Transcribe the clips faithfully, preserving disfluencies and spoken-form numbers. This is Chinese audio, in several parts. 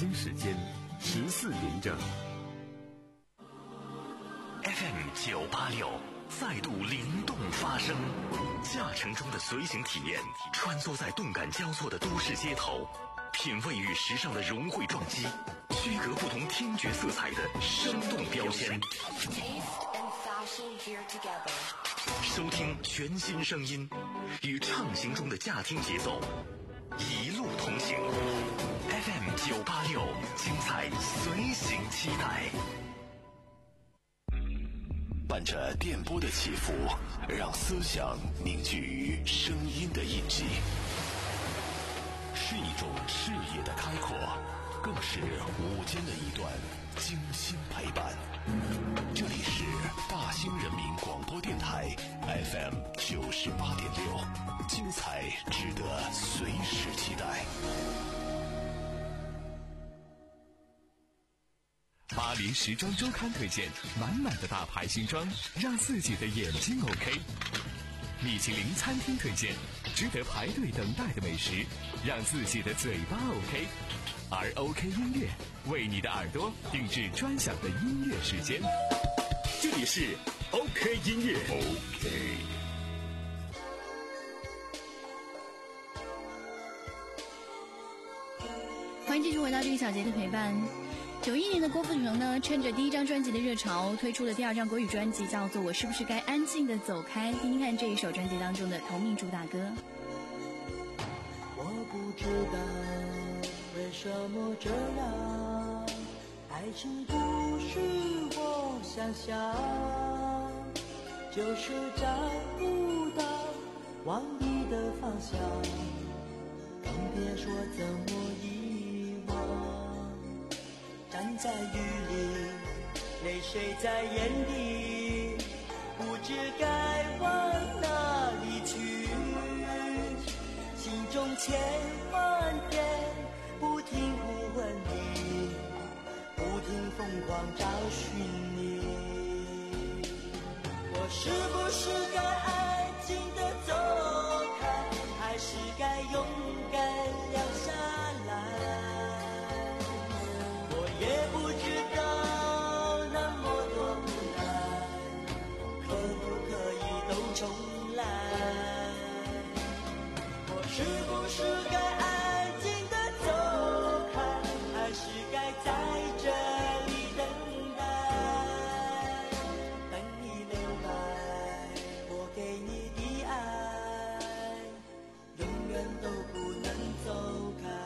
京时间十四点整。 F M 九八六再度灵动发声，驾乘中的随行体验，穿梭在动感交错的都市街头，品味与时尚的融汇撞击，区隔不同听觉色彩的生动标签。收听全新声音，与畅行中的驾听节奏，一路同行。F M 九八六，精彩随行期待。 伴着电波的起伏，让思想凝聚于声音的印记，是一种视野的开阔，更是午间的一段精心陪伴。这里是大兴人民广播电台 F M 九十八点六，精彩值得随时期待。 巴黎时装周刊推荐满满的大牌新装，让自己的眼睛 OK。米其林餐厅推荐值得排队等待的美食，让自己的嘴巴 OK。而 OK 音乐为你的耳朵定制专享的音乐时间，这里是 OK 音乐 OK。 欢迎继续回到这个小节的陪伴。九一年的郭富城呢，趁着第一张专辑的热潮，推出了第二张国语专辑，叫做《我是不是该安静的走开》。听听看这一首专辑当中的同名主打歌。 我不知道为什么这样，爱情不是我想象，就是找不到往你的方向，更别说怎么遗忘。站在雨里，泪水在眼底，不知该往哪里去，心中千万遍不停呼唤你，不停疯狂找寻你。我是不是该安静地走开，还是该勇敢留下来？也不知道那么多无奈，可不可以都重来？我是不是该安静地走开，还是该在这里等待？等你明白，我给你的爱永远都不能走开。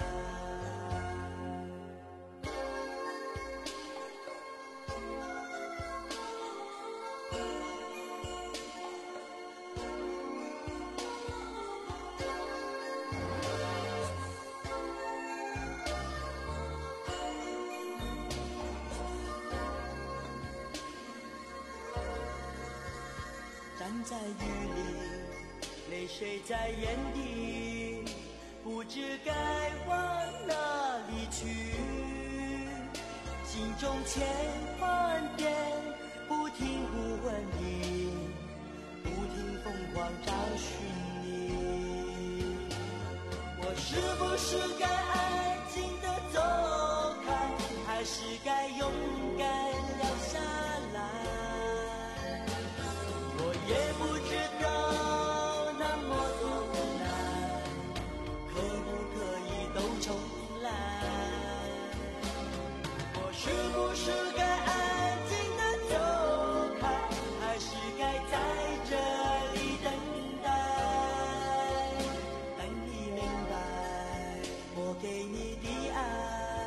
站在雨里，泪水在眼底，不知该往哪里去，心中千万遍不停呼唤你，不停疯狂找寻你。我是不是该安静地走开，还是该勇敢留下来？我也不知道那么多无奈，可不可以都重来？我是不是该安静地走开，还是该在这里等待？等你明白，我给你的爱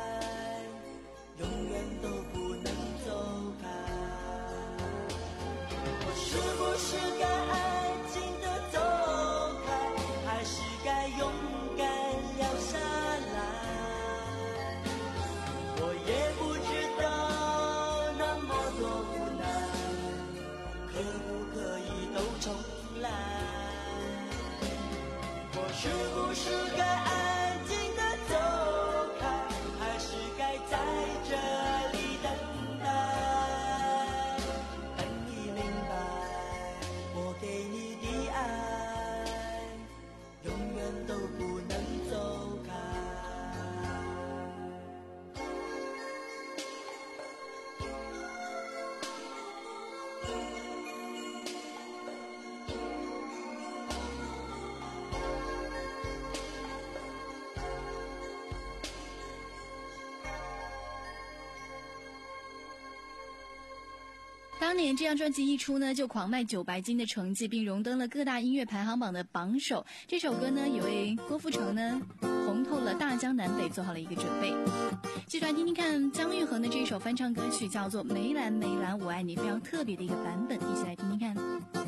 当年这张专辑一出呢，就狂卖九白金的成绩，并荣登了各大音乐排行榜的榜首。这首歌呢，也为郭富城呢红透了大江南北做好了一个准备。继续来听听看姜育恒的这一首翻唱歌曲，叫做《梅兰梅兰我爱你》，非常特别的一个版本，一起来听听看。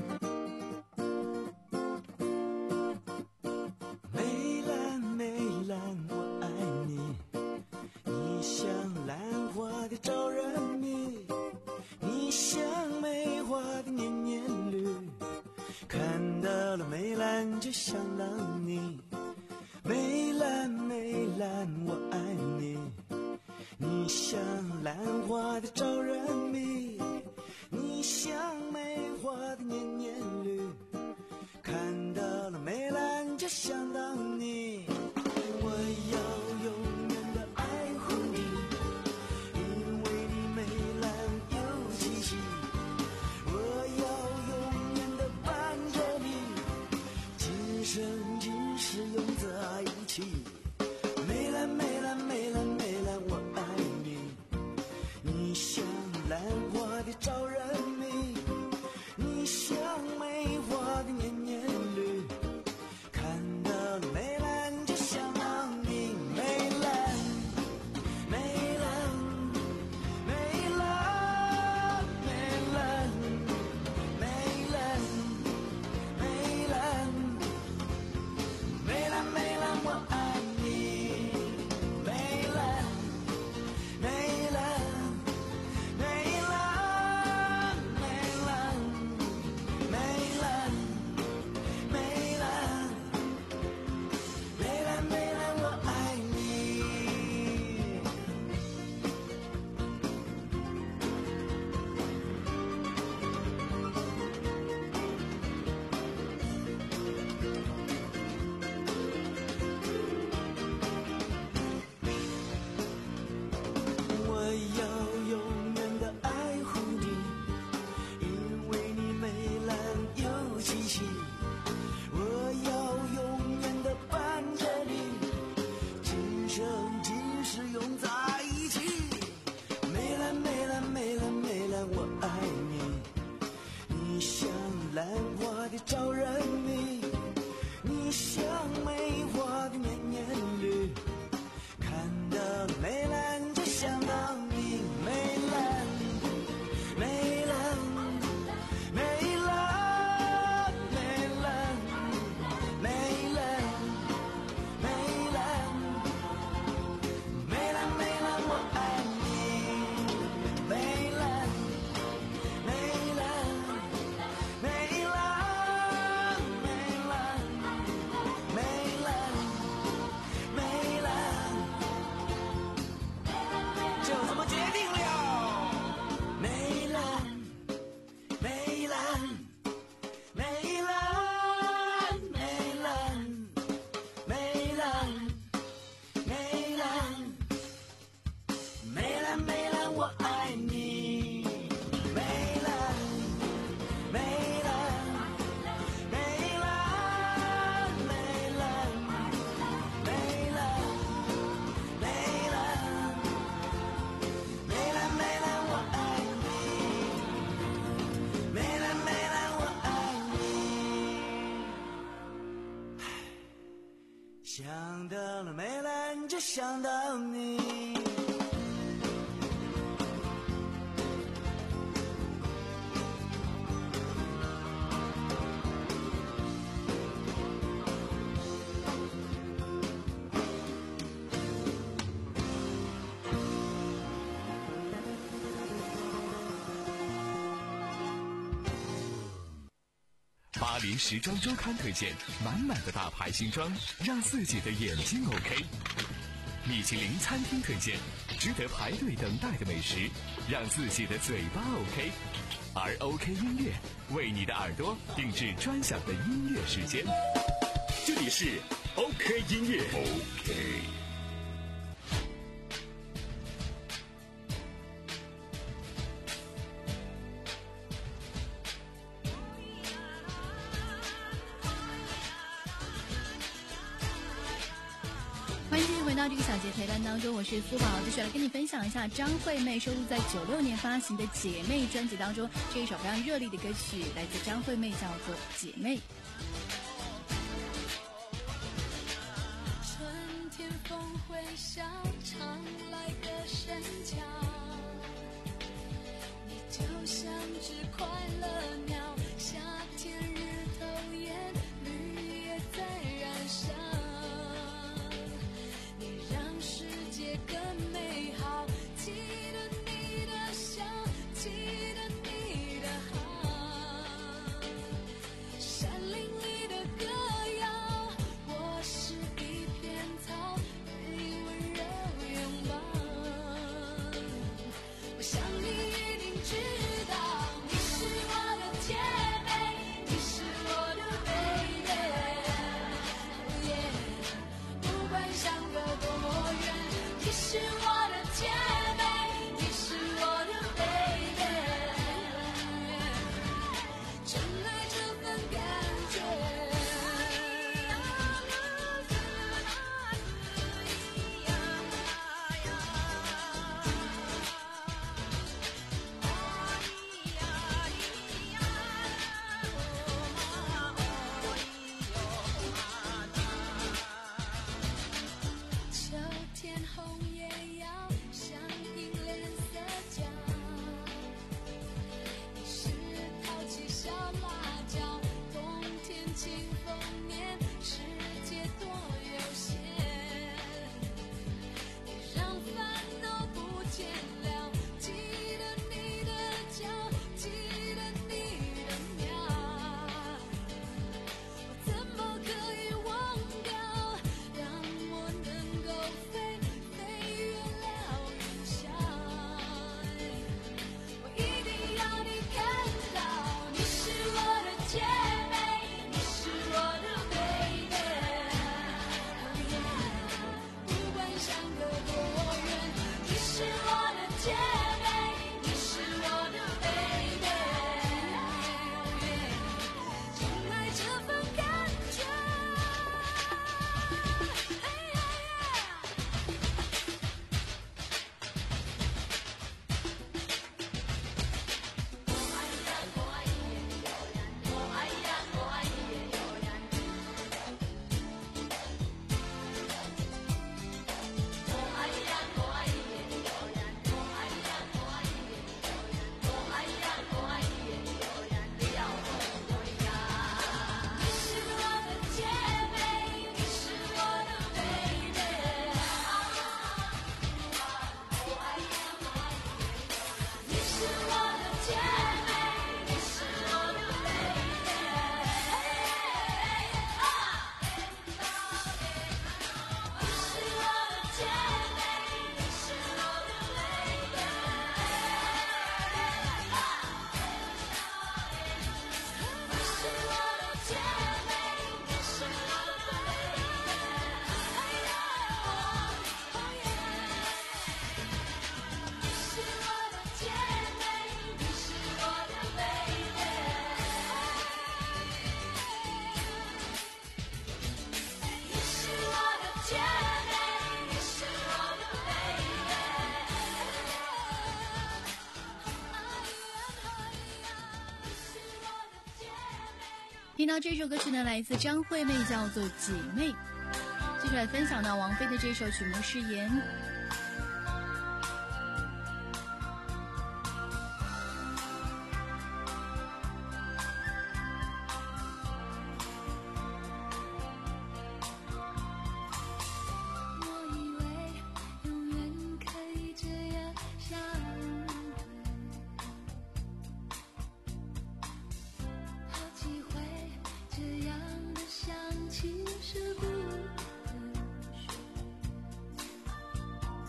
梅兰梅兰我爱你，你像兰花的招人迷，你像梅花的年年绿，看到了梅兰就想到你。梅兰梅兰我爱你，你像兰花的招人迷，你像梅花的年年绿，看到了梅兰就想到你。我要永远的爱护你，因为你梅兰有气息。我要永远的伴着你，今生今世永在一起。梅兰梅兰梅兰梅兰我爱你，你像兰花的招人迷，你像梅花的年年绿，看到了梅兰就想到你。梅兰梅兰梅兰梅兰梅兰梅兰梅兰梅兰我爱你。梅兰梅兰梅兰梅兰梅兰梅兰梅兰梅兰我爱你。我要永远的爱护你，因为你梅兰有气息。我要永远的伴着你，今生今世永在一起。梅兰梅兰梅兰梅兰我爱你，你像兰花的招人迷，你像梅花的年年绿，看到了梅兰就想到你。梅兰梅兰梅兰梅兰梅兰梅兰梅兰梅兰我爱你。梅兰梅兰梅兰梅兰梅兰梅兰，就这么决定了。梅兰梅兰梅兰梅兰梅兰梅兰梅兰梅兰我爱你。梅兰梅兰梅兰梅兰梅兰梅兰梅兰梅兰我爱你。梅兰梅兰我爱你。想到了梅兰就想到你。 巴黎时装周刊推荐满满的大牌新装，让自己的眼睛 OK。米其林餐厅推荐值得排队等待的美食，让自己的嘴巴 OK。而 OK 音乐为你的耳朵定制专享的音乐时间。 这里是 OK 音乐 OK。 欢迎继续回回到这个小节陪伴当中，我是苏宝，继续来跟你分享一下张惠妹收录在九六年发行的《姐妹》专辑当中这一首非常热力的歌曲，来自张惠妹，叫做《姐妹》。 春天风会笑，常来个深桥，你就像只快乐鸟，夏天日头艳，绿叶在燃烧，你让世界更美好，记得你的笑，记得你的好，山林里的歌谣，我是一片草，被温柔拥抱，我想你一定知道，你是我的姐妹，你是我的 baby， oh yeah， 不管相隔多远，你是我的姐妹，你是我的 baby， 真爱这份感觉。秋天红叶要相映脸色交，你是淘气小辣椒，冬天清风年，世界多悠闲，你让烦恼不见了，记得你的脚，记得你的秒，我怎么可以忘掉，让我能够飞飞越了云霄，我一定要你看到，你是我的姐妹，你是我的 baby， oh yeah， 不管相隔多远，你是我的姐妹，你是我的 baby， oh yeah， 真爱这份感觉。你是我的姐妹，你是我的 baby， 你是我的姐妹，你是我的 baby， 你是我的姐妹，你是我的 baby， 你是我的姐妹，你是我的 baby， 你是我的姐妹，你是我的 baby， 你是我的姐妹，你是我的 baby。 听到这首歌曲呢，来自张惠妹，叫做《姐妹》。接下来分享到王菲的这首曲目是《言》。 我以为永远可以这样相对，好几回这样的想，其实不能说。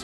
住。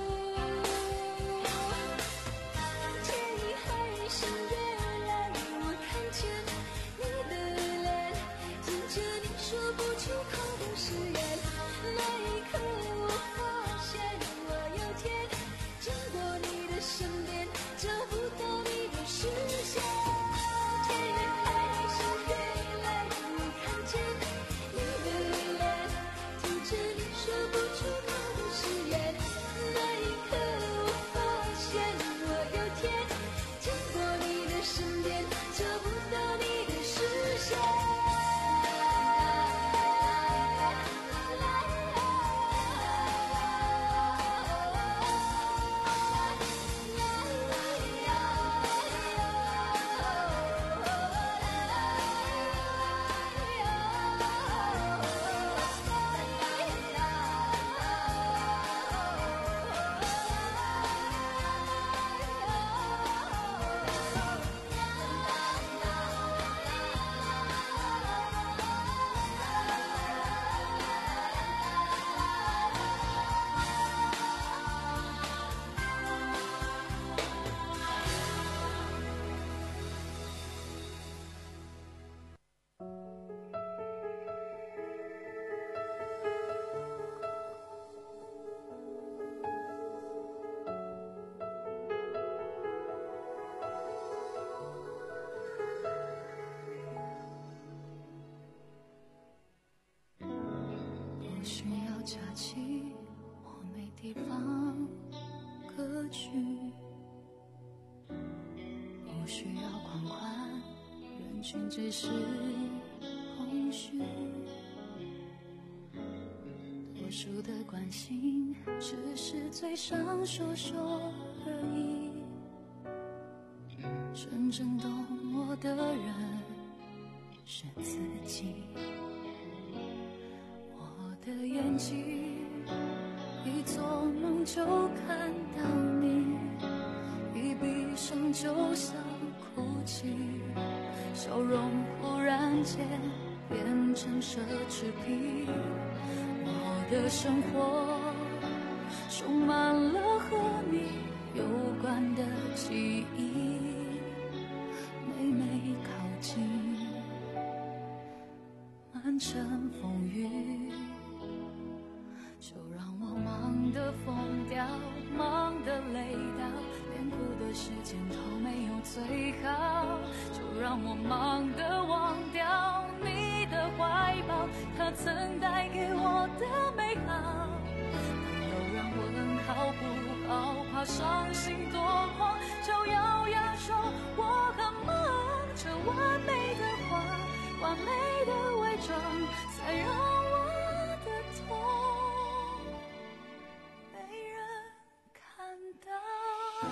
天已黑，像月亮，我看见你的脸，听着你说不出口的誓言。那一刻我发现我有天经过你的身边，找不到你的视线。天已黑，像月亮，我看见你的脸，听着你说不出口的誓言。那一刻我发现我有天经过你的身边，找不到你的视线。不需要假期，我没地方可去，不需要狂欢，人群只是空虚，多数的关心只是嘴上说说而已，真正懂我的人是自己。我的眼睛一做梦就看到你，一闭上就想哭泣，笑容忽然间变成奢侈品。我的生活充满了和你有关的记忆，每每靠近满城风雨，就让我忙得疯掉，忙得累到连哭的时间都没有最好，就让我忙得忘掉你的怀抱，它曾带给我的美好。又让我问好不好，怕伤心多狂，就咬牙说我很忙，这完美的话，完美的伪装，才让我的痛没人看到。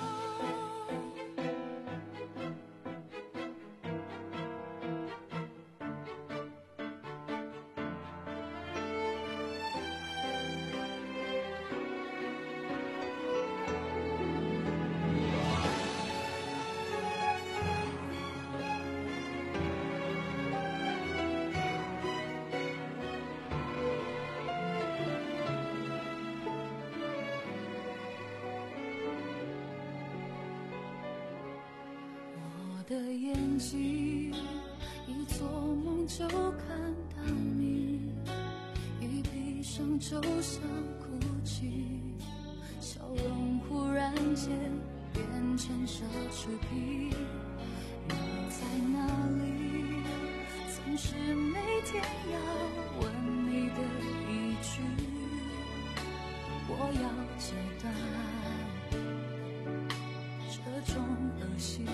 我的眼睛一做梦就看到你，一闭上就想哭泣，笑容忽然间变成奢侈品。你在哪里？总是每天要问你的一句，我要戒断这种恶习，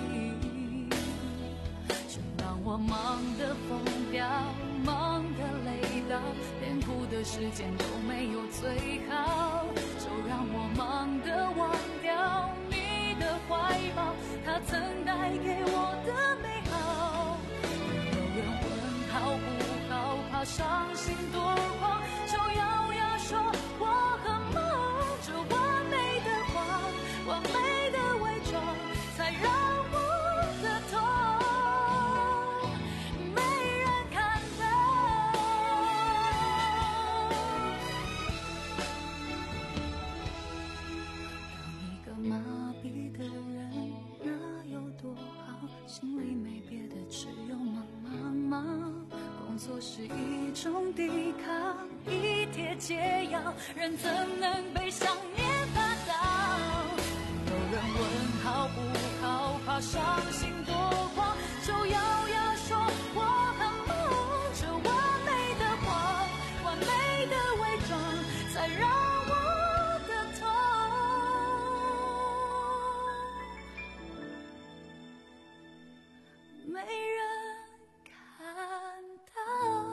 就让我忙得疯掉，忙得累到连哭的时间都没有最好，就让我忙得忘掉你的怀抱，它曾带给我的美好。有人问好不好，怕伤心多狂，就咬牙说我很忙，这完美的话，完美的伪装，才让我的痛没人看到。 种抵抗，一帖解药，人怎能被想念打倒？有人问好不好，怕伤心多狂，就咬牙说我很忙，这完美的谎，完美的伪装，才让我的痛没人看到。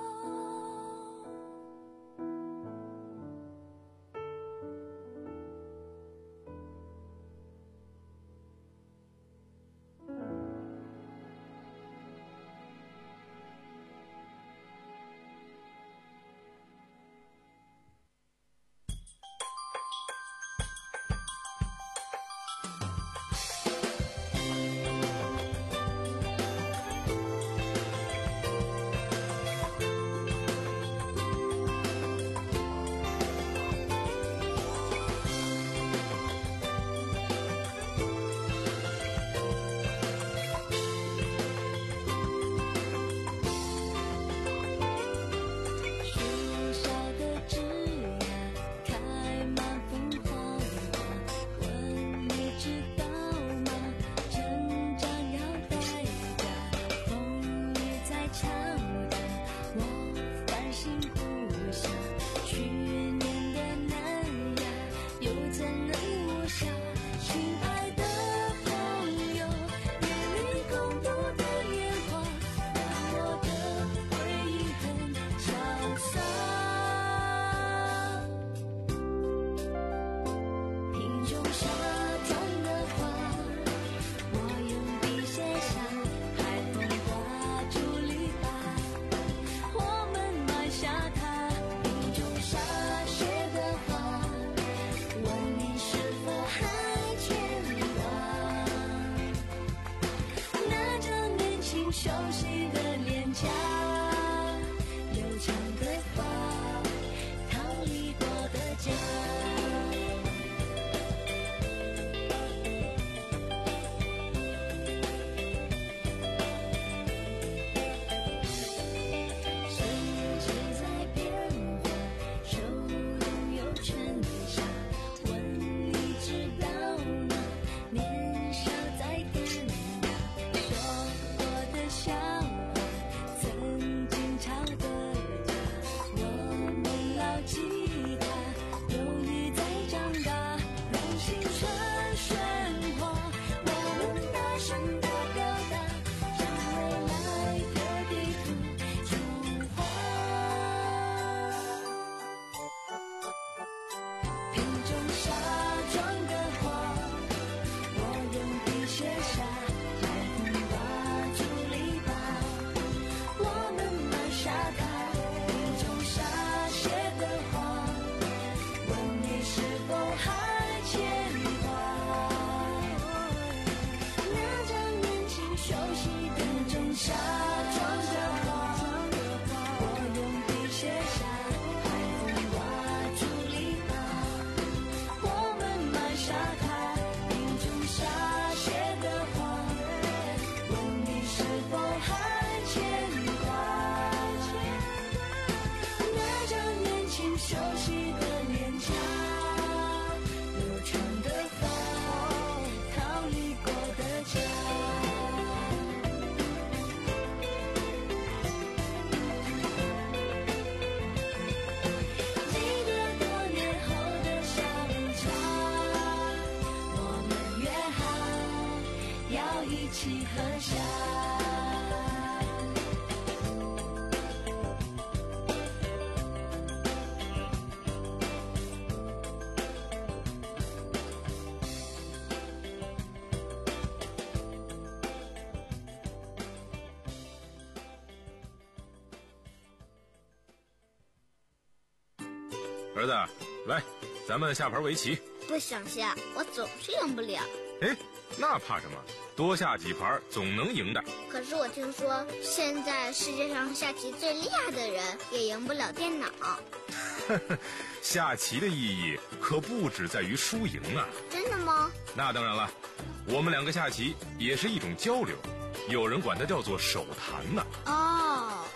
儿子，来，咱们下盘围棋。 不想下，我总是赢不了。 哎，那怕什么？多下几盘总能赢的。 可是我听说，现在世界上下棋最厉害的人也赢不了电脑。 下棋的意义可不只在于输赢啊。 真的吗？ 那当然了，我们两个下棋也是一种交流，有人管它叫做手谈呢。 哦，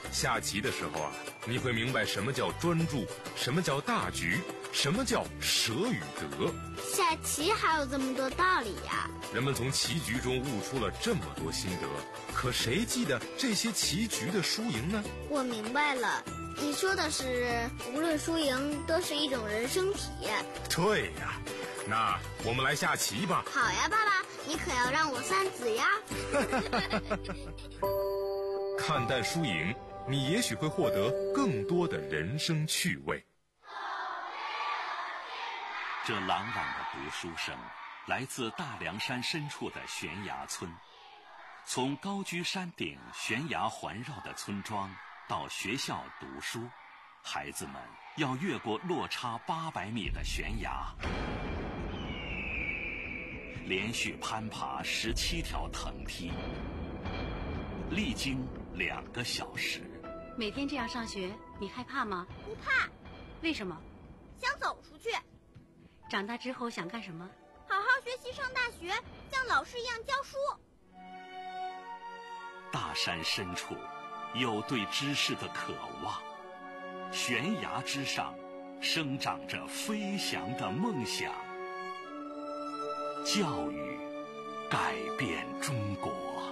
下棋的时候啊，你会明白什么叫专注，什么叫大局，什么叫舍与得。 下棋还有这么多道理呀！ 人们从棋局中悟出了这么多心得，可谁记得这些棋局的输赢呢？ 我明白了，你说的是无论输赢都是一种人生体验。 对呀，那我们来下棋吧。 好呀，爸爸，你可要让我三子呀。 看淡输赢，你也许会获得更多的人生趣味。 这朗朗的读书声来自大凉山深处的悬崖村。从高居山顶、悬崖环绕的村庄到学校读书，孩子们要越过落差八百米的悬崖，连续攀爬十七条藤梯，历经两个小时。 每天这样上学，你害怕吗？ 不怕。 为什么？ 想走出去。 长大之后想干什么？ 好好学习，上大学，像老师一样教书。 大山深处有对知识的渴望，悬崖之上生长着飞翔的梦想。教育改变中国。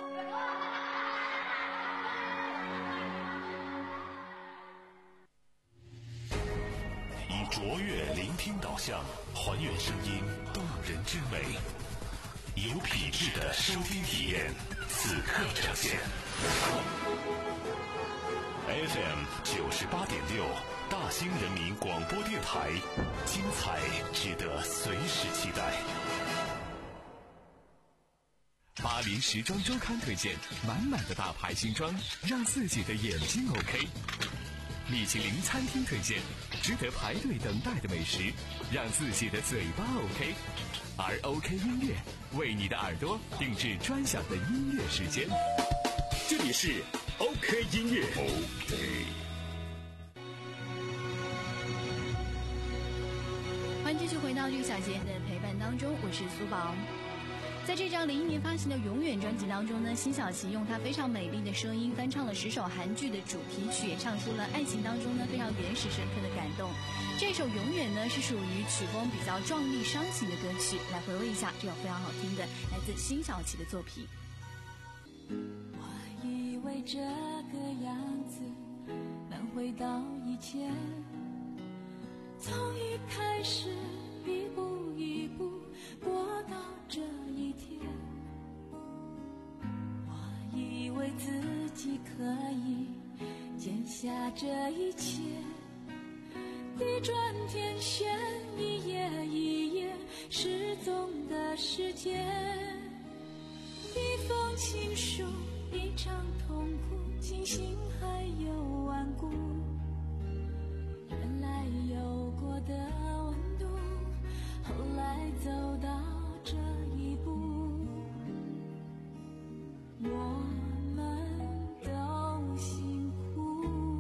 以卓越聆听导向，还原声音动人之美，有品质的收听体验，此刻呈现。F M 九十八点六，大兴人民广播电台，精彩值得随时期待。 巴黎时装周刊推荐满满的大牌新装，让自己的眼睛 OK。米其林餐厅推荐值得排队等待的美食，让自己的嘴巴 OK。而 OK 音乐为你的耳朵定制专享的音乐时间。这里是 OK 音乐。OK。 欢迎继续回到绿小姐的陪伴当中，我是苏宝。在这张零一年发行的《永远》专辑当中呢，辛晓琪用她非常美丽的声音翻唱了十首韩剧的主题曲，也唱出了爱情当中呢非常原始深刻的感动。这首《永远》呢是属于曲风比较壮丽伤情的歌曲，来回味一下这首非常好听的来自辛晓琪的作品。 我以为这个样子能回到以前，从一开始一步一步过到这一天，我以为自己可以捡下这一切，地转天旋，一页一页失踪的时间，一封情书，一场痛苦，庆幸还有顽固，原来有过的温度，后来走到这一步，我们都辛苦。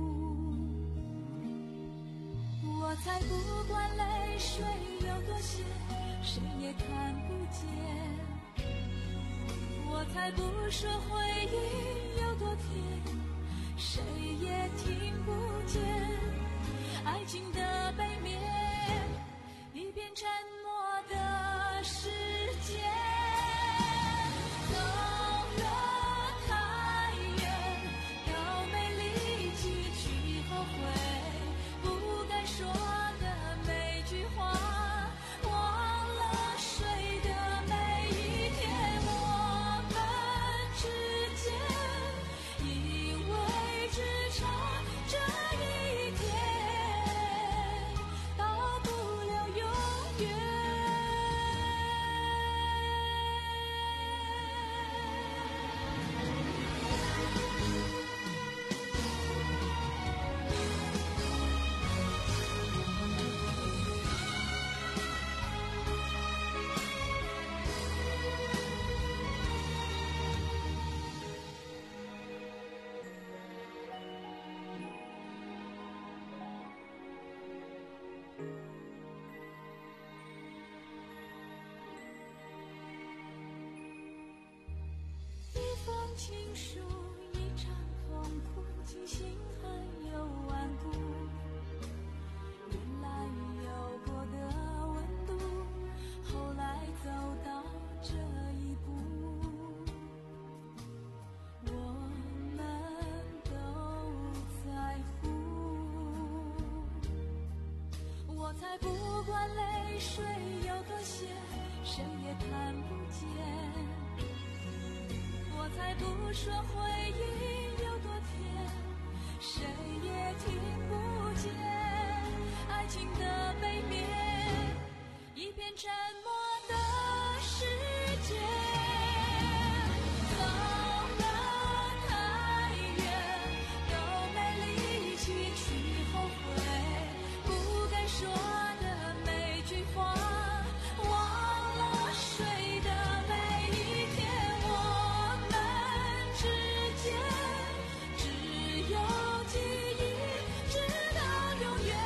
我才不管泪水有多咸，谁也看不见。我才不说回忆有多甜，谁也听不见。爱情的背面，一片沉默的世界。走了太远，都没力气去后悔不该说的每句话，忘了谁的每一天。我们之间，因为只差这一天，到不了永远。一封情书，一场痛痛苦，庆幸还有顽固。原来有过的温度，后来走到这一步，我们都在乎。我才不管泪水有多咸，谁也看不见。我才不说回忆有多甜，谁也听不见。爱情的背面，一片沉默的世界。走了太远，都没力气去后悔，不该说的每句话，忘了睡的每一天。我们之间只有记忆，直到永远，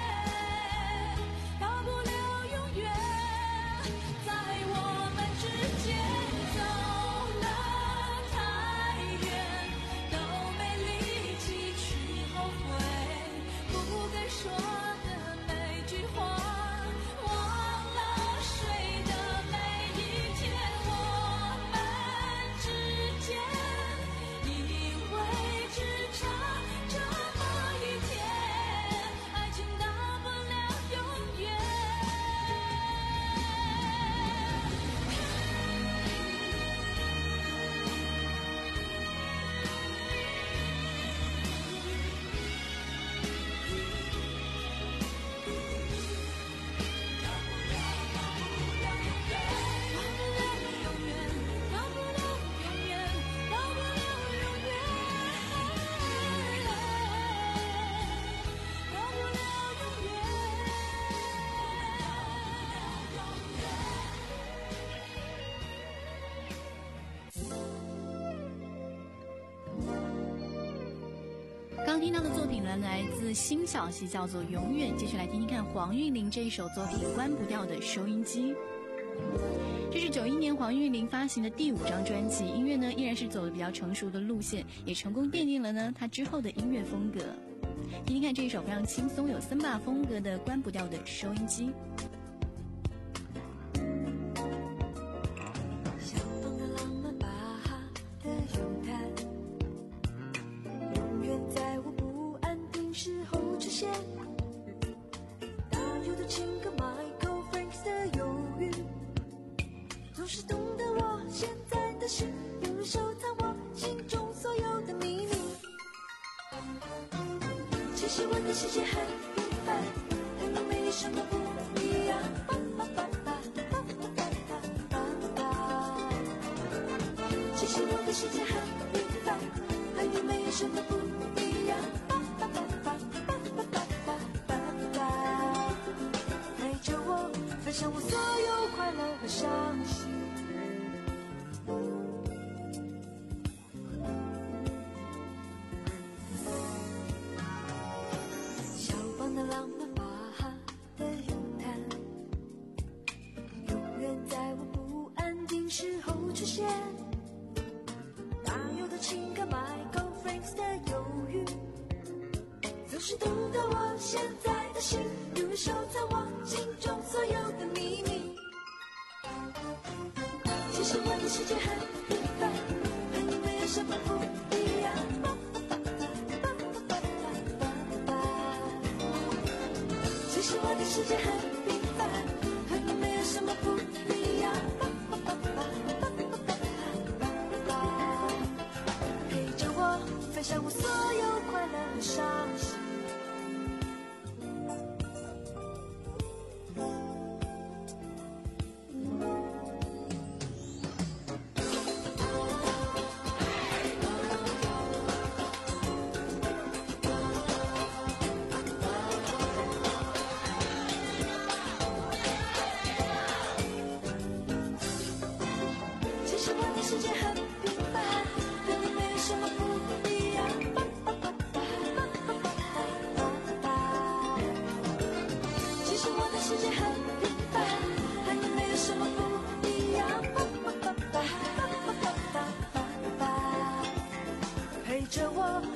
到不了永远。在我们之间走了太远，都没力气去后悔，不该说的每句话，忘了睡的每一天。我们之间因为只差这么一天，爱情到不了永远。到不了永远，到不了永远，到不了永远。 刚听到的作品呢，来自辛晓琪，叫做《永远》。继续来听听看黄韵玲这一首作品《关不掉的收音机》。这是九一年黄韵玲发行的第五张专辑，音乐呢依然是走的比较成熟的路线，也成功奠定了呢她之后的音乐风格。听听看这一首非常轻松有森巴风格的《关不掉的收音机》。 小风的浪漫，巴哈的咏叹，永远在我不安定时候出现。大有的情歌 Michael Franks 的忧郁，总是懂得我现在的心，有收藏我心中所有的秘密。其实我的世界很平凡，和你没什么不一样。吧吧吧吧吧吧吧吧吧。其实我的世界很平凡，和你没什么不一样。吧吧吧吧吧吧吧吧吧。陪着我，分享我所有快乐和伤心。肖邦的浪漫，巴哈的咏叹，永远在我不安定时候出现。大有的情歌 Michael Franks 的忧郁，总是懂得我现在的心，如收藏我心中所有的秘密。其实我的世界很平凡，和你没有什么不一样。吧吧吧吧吧吧吧吧。其实我的世界很平凡，和你没有什么不一样。吧吧吧吧吧吧吧吧吧。陪着我，分享我所有快乐和伤心。其实我的世界很平凡，和你没有什么不一样。吧吧吧吧吧吧吧吧吧。其实我的世界很平凡，和你没有什么不一样。吧吧吧吧吧吧吧吧吧。陪着我。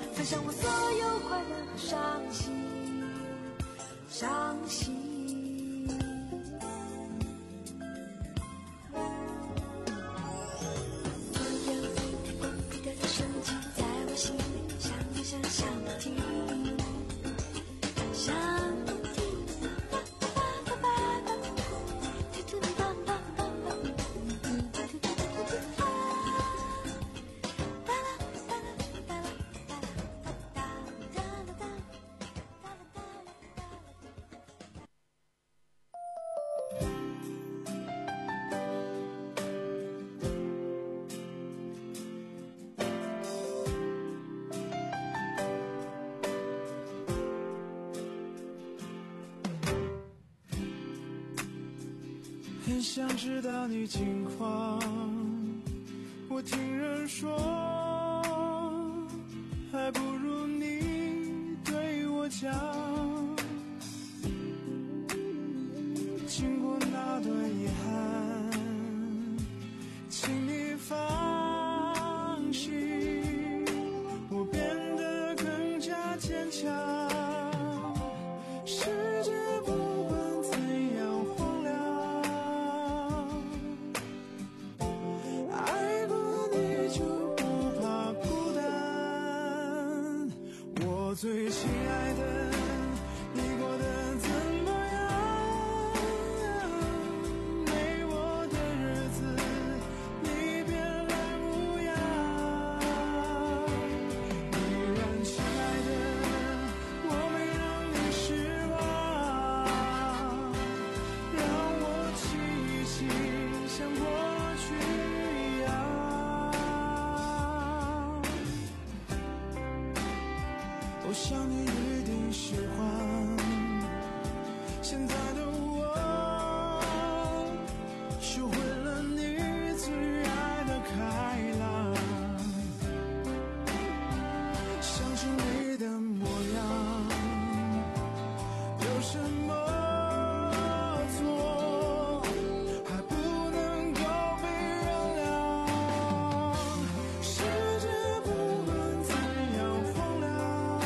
伤心，伤心。所有风雨的声音在我心里响又响，响不停，响不停。 很想知道你近况，我听人说，还不如你对我讲。经过那段遗憾，请你放心，我变得更加坚强。世界不管怎样荒凉，爱过你就不怕孤单。我最亲爱的，你过得怎么样？没我的日子，你别来无恙。依然亲爱的，我没让你失望，让我记一记，像过去一样。我想你一定喜欢现在的我，学会了你最爱的开朗，想起你的模样，有什么错还不能够被原谅？世界不管怎样荒凉，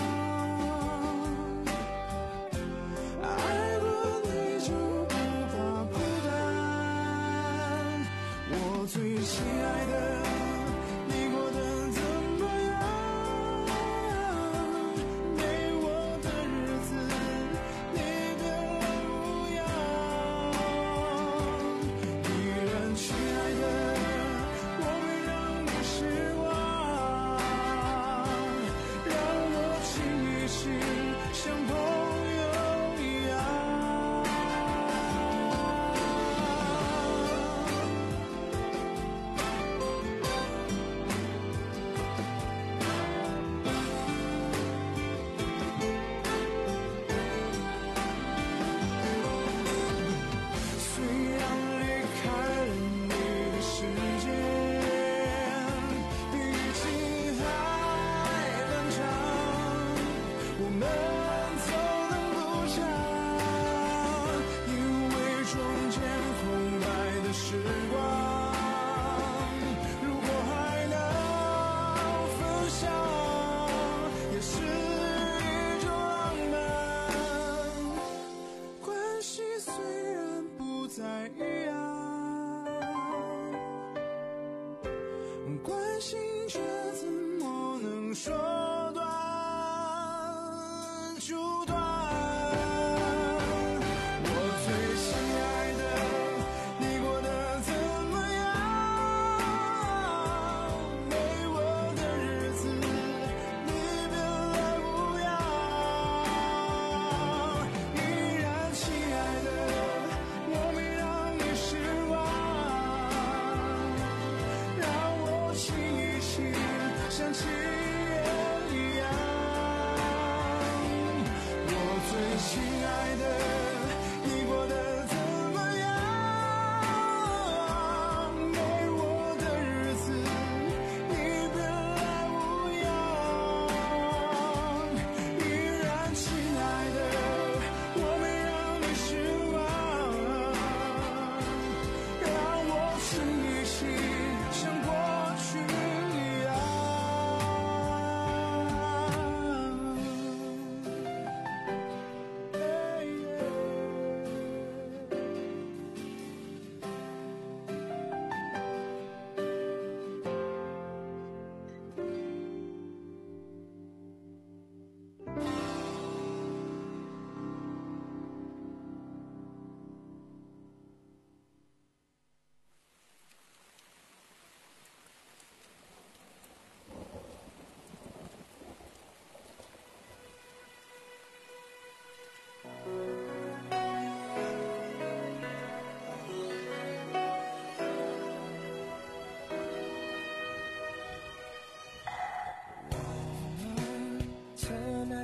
爱过你就不怕孤单。我最亲爱的，你过得怎么样？没我的日子，你别来无恙。依然亲爱的，我没让你失望，让我亲一亲，像朋友一样。虽然离开了你的世界，旅程还漫长，我们走得不长，因为中间空白的时光，如果还能分享，也是一种浪漫。关系虽然不再一样，关心却怎么能说断就断？我最亲爱的，你过得怎么样？没我的日子，你别来无恙。依然亲爱的，我没让你失望，让我亲一亲，像情人一样。我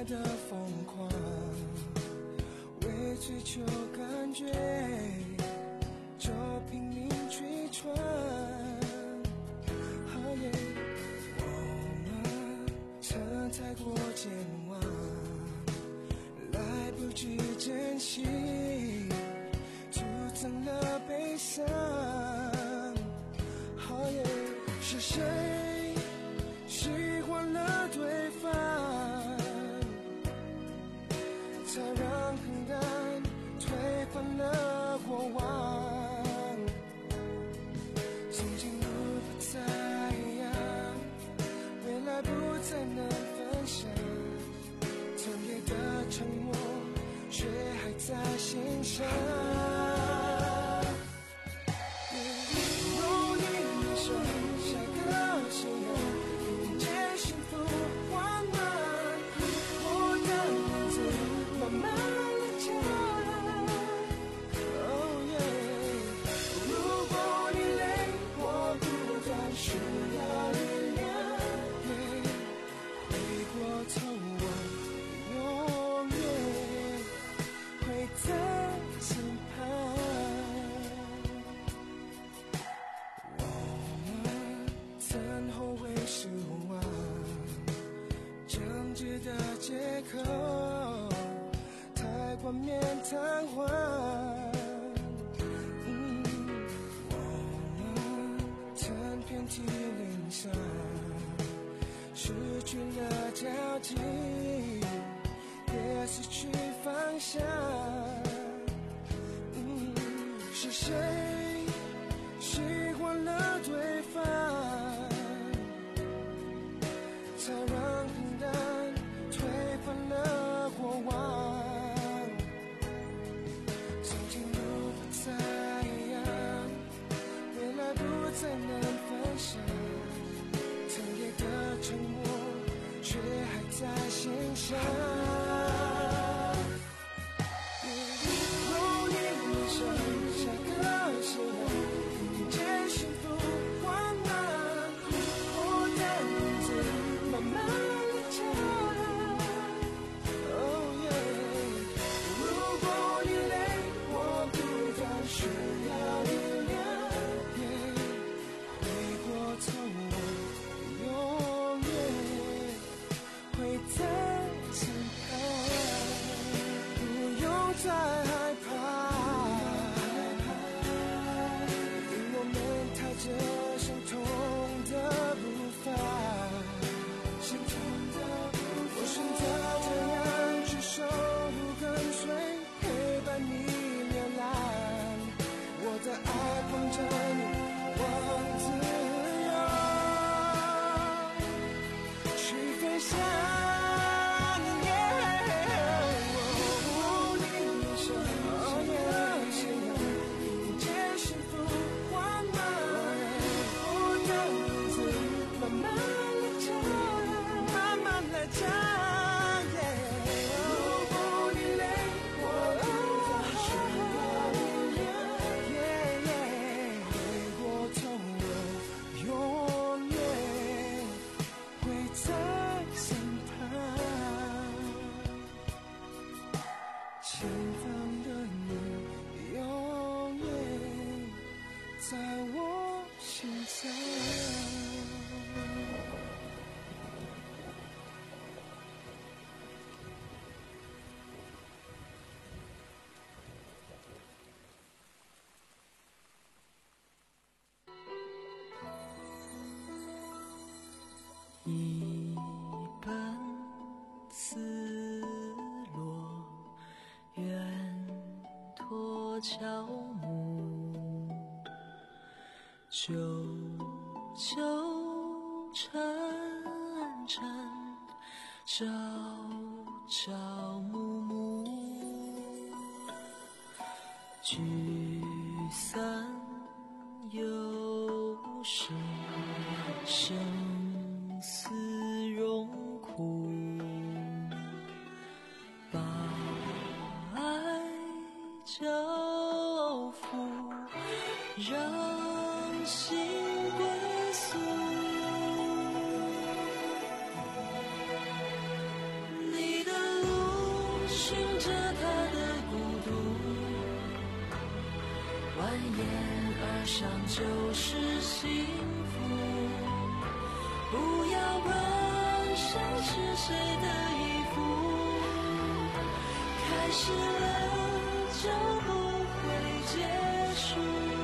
的疯狂，为追求感觉就拼命去闯。哦耶，我们曾太过健忘，来不及珍惜，徒增了悲伤。哦耶，是谁喜欢了对方，才让平淡推翻了过往。曾经路不再一样，未来不再能分享，曾给的承诺却还在心上。如你一生下个心愿，迎接幸福缓慢，我的名字慢慢地叫。Oh yeah， 如果你累，我不断需要力量。Yeah， 回过头我永远会在身旁。我们曾后悔失望，将至的借口太冠冕堂皇。嗯，我们曾遍体鳞伤，失去了交集，也失去方向。嗯，是谁喜欢了对方，才让平淡推翻了过往。曾经路不再一样，未来不再能分享，曾给的承诺却还在心上。如你一生下个心愿，迎接幸福缓慢，我的名字慢慢地叫。Oh yeah， 如果你累，我不断需要力量。Yeah， 回过头我永远会在身旁，不用再害怕，因我们踏着相同的步伐。相同的步伐，我选择这样去守护跟随，陪伴你流浪，我的爱捧着你往自由去飞翔。前方的你永远在我心上。 一本丝落，远托乔木，久久沉沉，朝朝暮暮，聚散有时，生死荣枯，把爱交付，让心归宿。你的寻着他的孤独，蜿蜒而上就是幸福。不要问谁是谁的衣服，开始了就不会结束。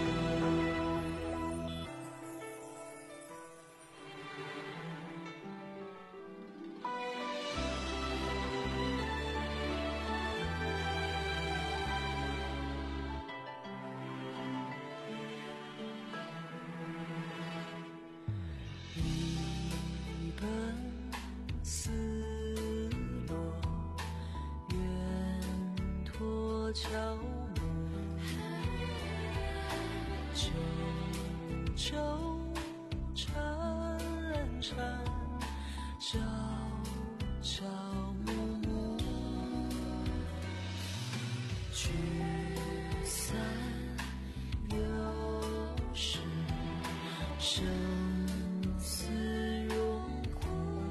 一本丝落，远托悄摸，秋秋潺潺，朝朝暮暮，聚散有时，生死荣枯，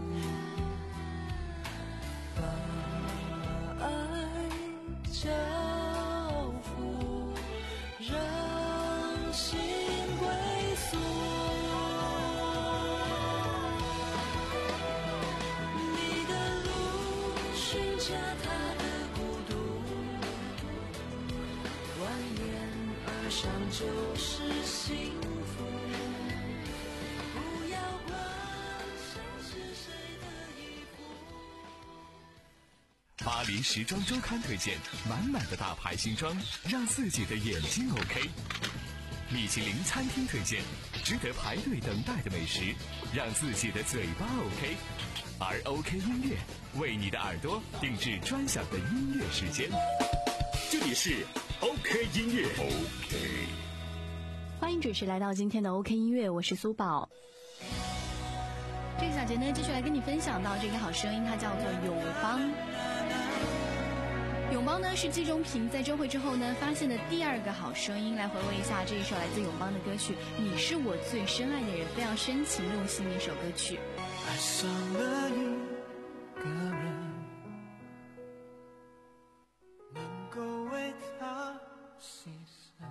把爱交付，让心归宿。你的路寻找他的孤独，蜿蜒而上就是幸福。不要管谁是谁的衣服。 巴黎时装周刊推荐满满的大牌新装，让自己的眼睛 OK。米其林餐厅推荐值得排队等待的美食，让自己的嘴巴 OK。而 OK 音乐为你的耳朵定制专享的音乐时间。这里是 OK 音乐 OK。 欢迎准时来到今天的 OK 音乐，我是苏宝。这个小节呢，继续来跟你分享到这个好声音，它叫做永邦。永邦呢是季中平在周会之后呢发现的第二个好声音，来回味一下这一首来自永邦的歌曲《你是我最深爱的人》，非常深情用心的一首歌曲。 爱上了一个人，能够为他牺牲，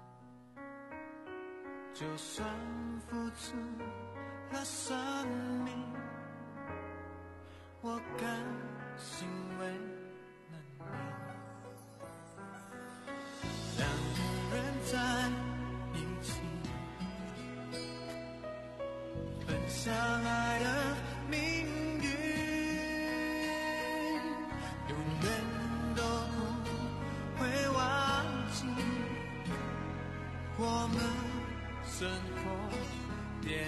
就算付出了生命，我甘心为了你。两个人在一起，分享爱的命运，永远都不会忘记我们生活点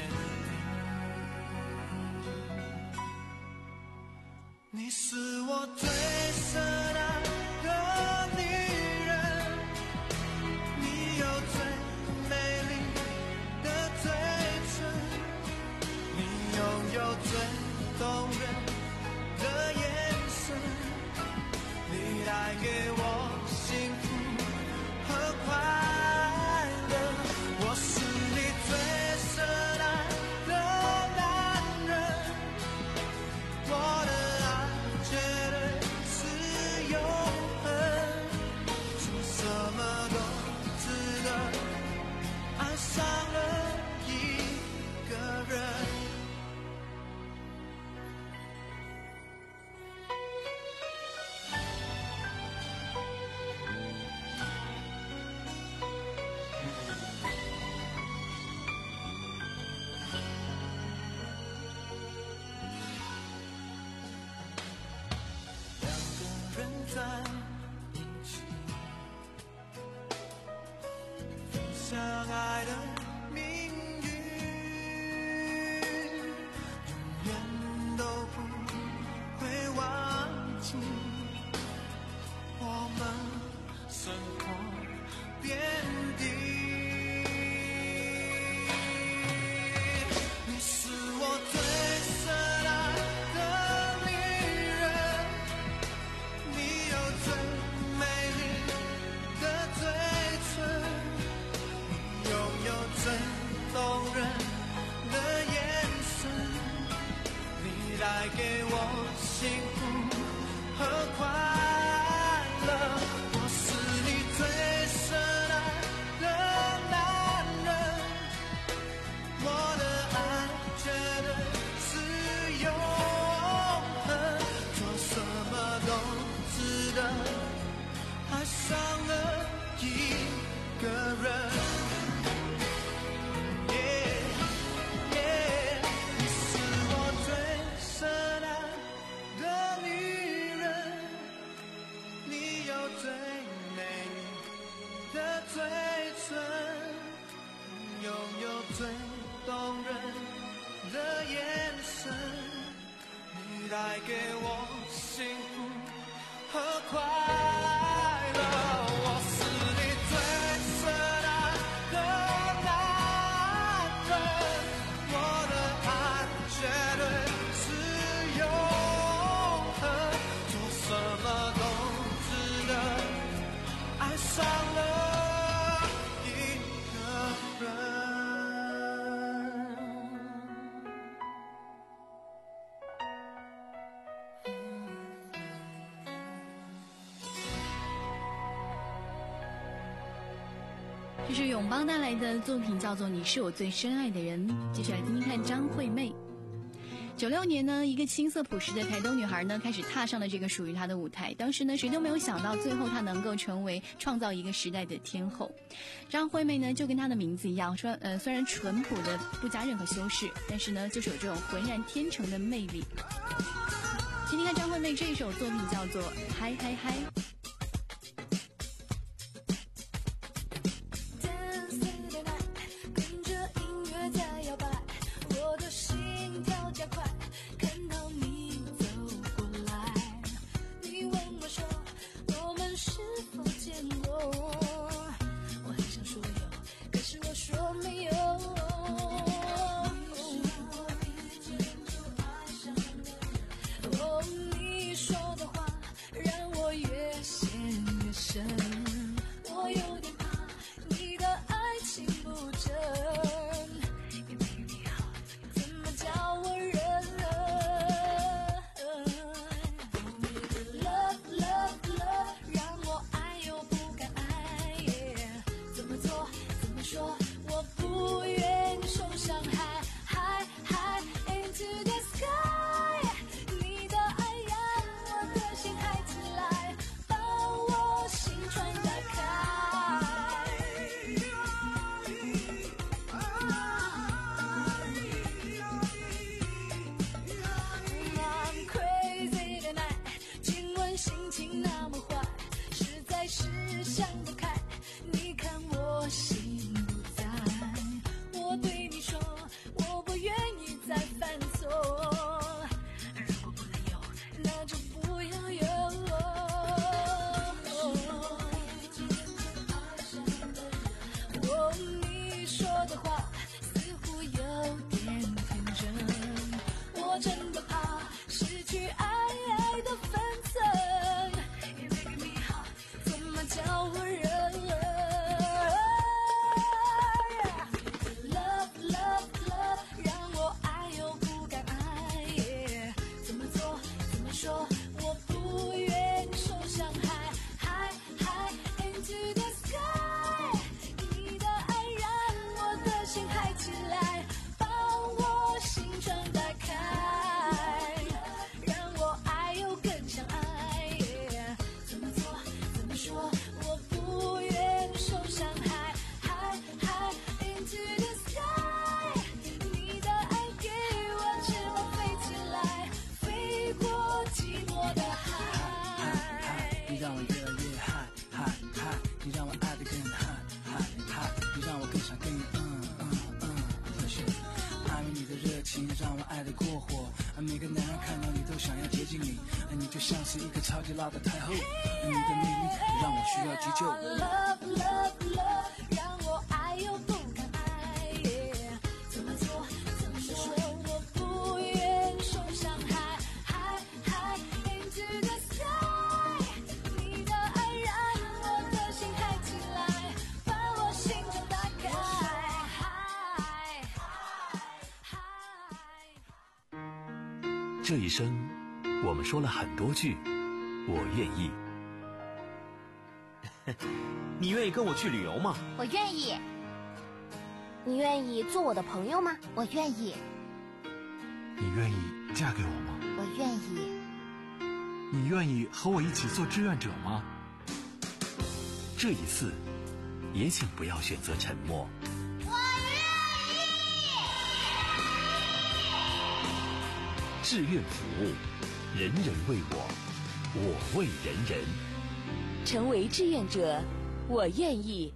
滴。你是我最深爱的女人，你有最美丽的嘴唇，你拥有最动人的眼神，你带给我幸福和快乐。我是你最深爱的男人，我的爱绝对是永恒，说什么都值得，爱上了一个人。两个人在一起，分享爱的命运，永远都不会忘记我们生活点滴。你是我最深爱的女人，你有最美丽的嘴唇，你拥有最动人的眼神，你带给我幸福和快人。Yeah, yeah, 你是我最深爱的女人，你有最美丽的嘴唇，拥有最动人的眼神，你带给我幸福和快乐。我是你最深爱的男人，我的爱绝对是永恒，做什么都值得，爱上了一个人。 这是永邦带来的作品，叫做《你是我最深爱的人》。接下来听听看张惠妹。九六年呢，一个青涩朴实的台东女孩呢，开始踏上了这个属于她的舞台。当时呢，谁都没有想到，最后她能够成为创造一个时代的天后。张惠妹呢，就跟她的名字一样，说呃，虽然淳朴的不加任何修饰，但是呢，就是有这种浑然天成的魅力。听听看张惠妹这一首作品，叫做《嗨嗨嗨》。 我有点怕你的爱情不真，也没你好，怎么叫我忍 ？Love love love， 让我爱又不敢爱， yeah， 怎么做怎么说，我不愿受伤害。High high into the sky， 你的爱让我的心嗨起来。 每个男人看到你都想要接近你，你就像是一个超级辣的太后，你的魅力让我需要急救。 Love love love， 让我爱又不敢爱， yeah， 怎么做怎么说，我不愿受伤害。High high into the sky， 你的爱让我的心嗨起来，把我心中打开。 这一生，我们说了很多句“我愿意”。 你愿意跟我去旅游吗？ 我愿意。你愿意做我的朋友吗？我愿意。 你愿意嫁给我吗？ 我愿意。 你愿意和我一起做志愿者吗？ 这一次， 也请不要选择沉默。 我愿意。志愿服务，人人为我，我为人人。 成为志愿者，我愿意。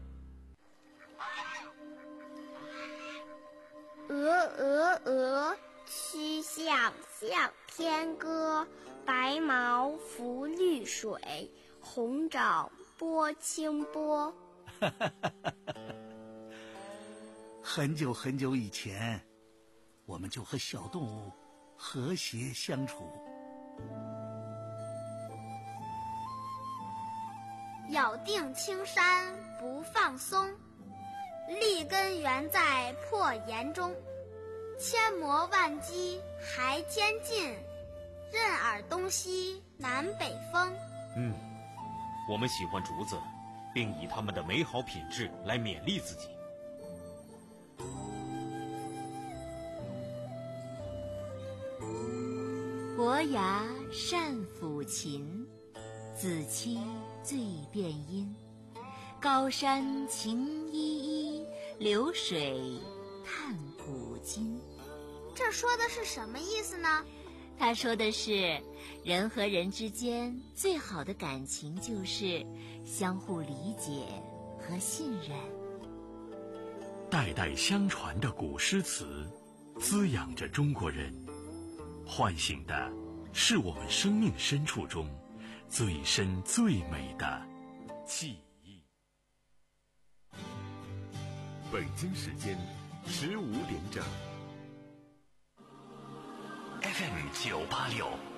鹅鹅鹅，曲项向天歌。白毛浮绿水，红掌拨清波。 很久很久以前，我们就和小动物和谐相处。 咬定青山不放松，立根原在破岩中。千磨万击还坚劲，任尔东西南北风。 嗯，我们喜欢竹子，并以它们的美好品质来勉励自己。 伯牙善抚琴，子期最辨音。高山晴依依，流水叹古今。 这说的是什么意思呢？ 他说的是，人和人之间最好的感情就是相互理解和信任。 代代相传的古诗词，滋养着中国人，唤醒的是我们生命深处中最深最美的记忆。 北京时间十五点整。 F M 九八六